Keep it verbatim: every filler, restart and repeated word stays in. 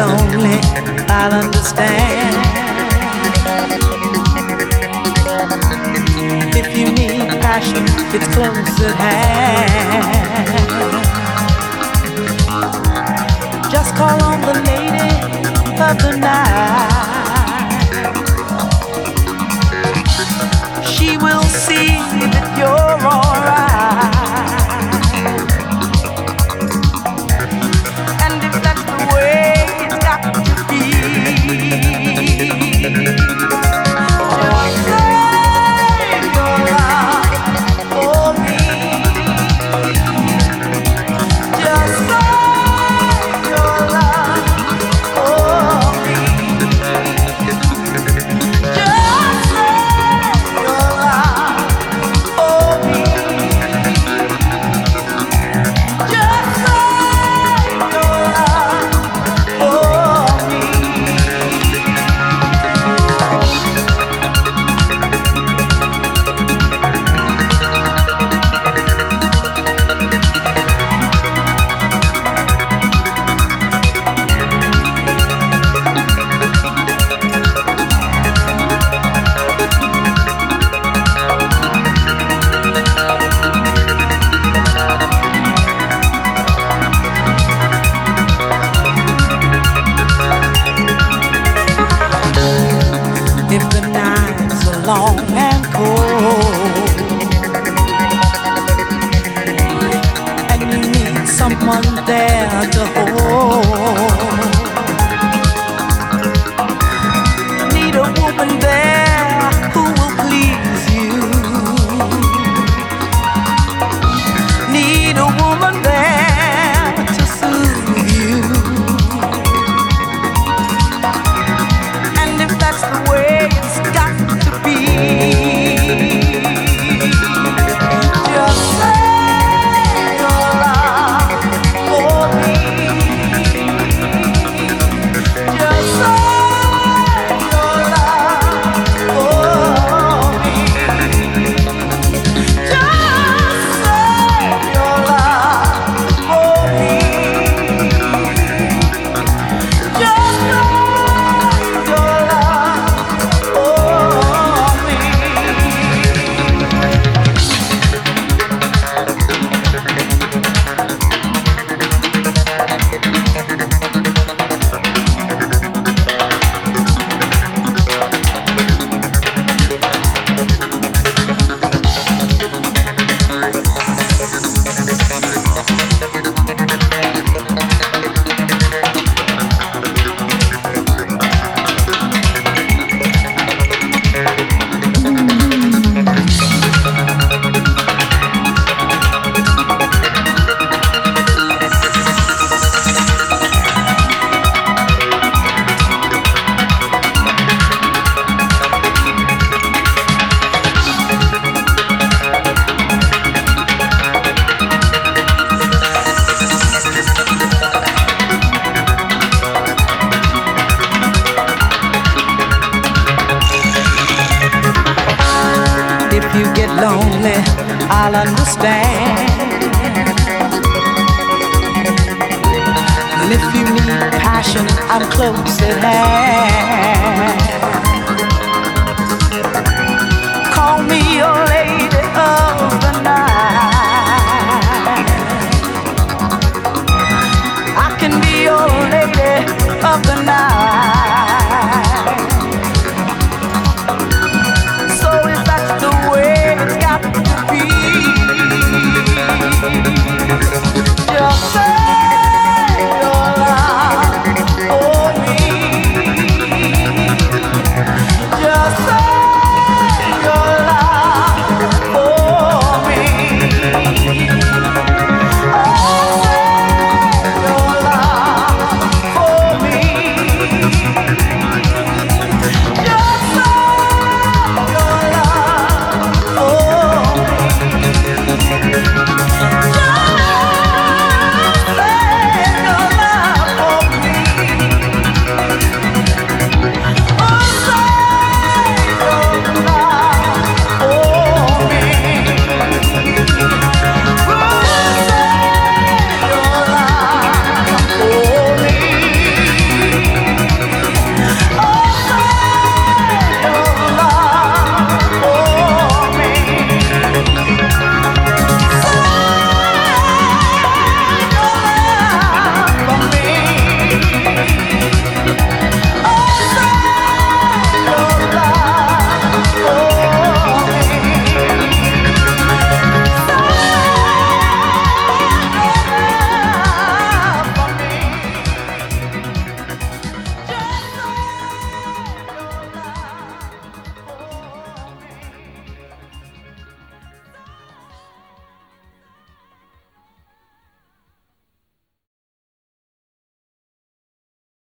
lonely, I'll understand. If you need passion, it's close at hand. Just call on the lady of the night. She will see that you're alright. And if that's the way it's got to be, just save your love for me. Just save your love for me. Just save your love for me. Just save your love for me. If the nights are long and cold, and you need someone there to hold, need a woman there who will please you, need a woman there to soothe you. And if that's the way it's got to be, just save your love for me. Just save your love for me. Just save your love for me. Just save your love for me. If you get lonely, I'll understand. And if you need passion, I'm close at hand. Call me your lady of the night. I can be your lady of the night.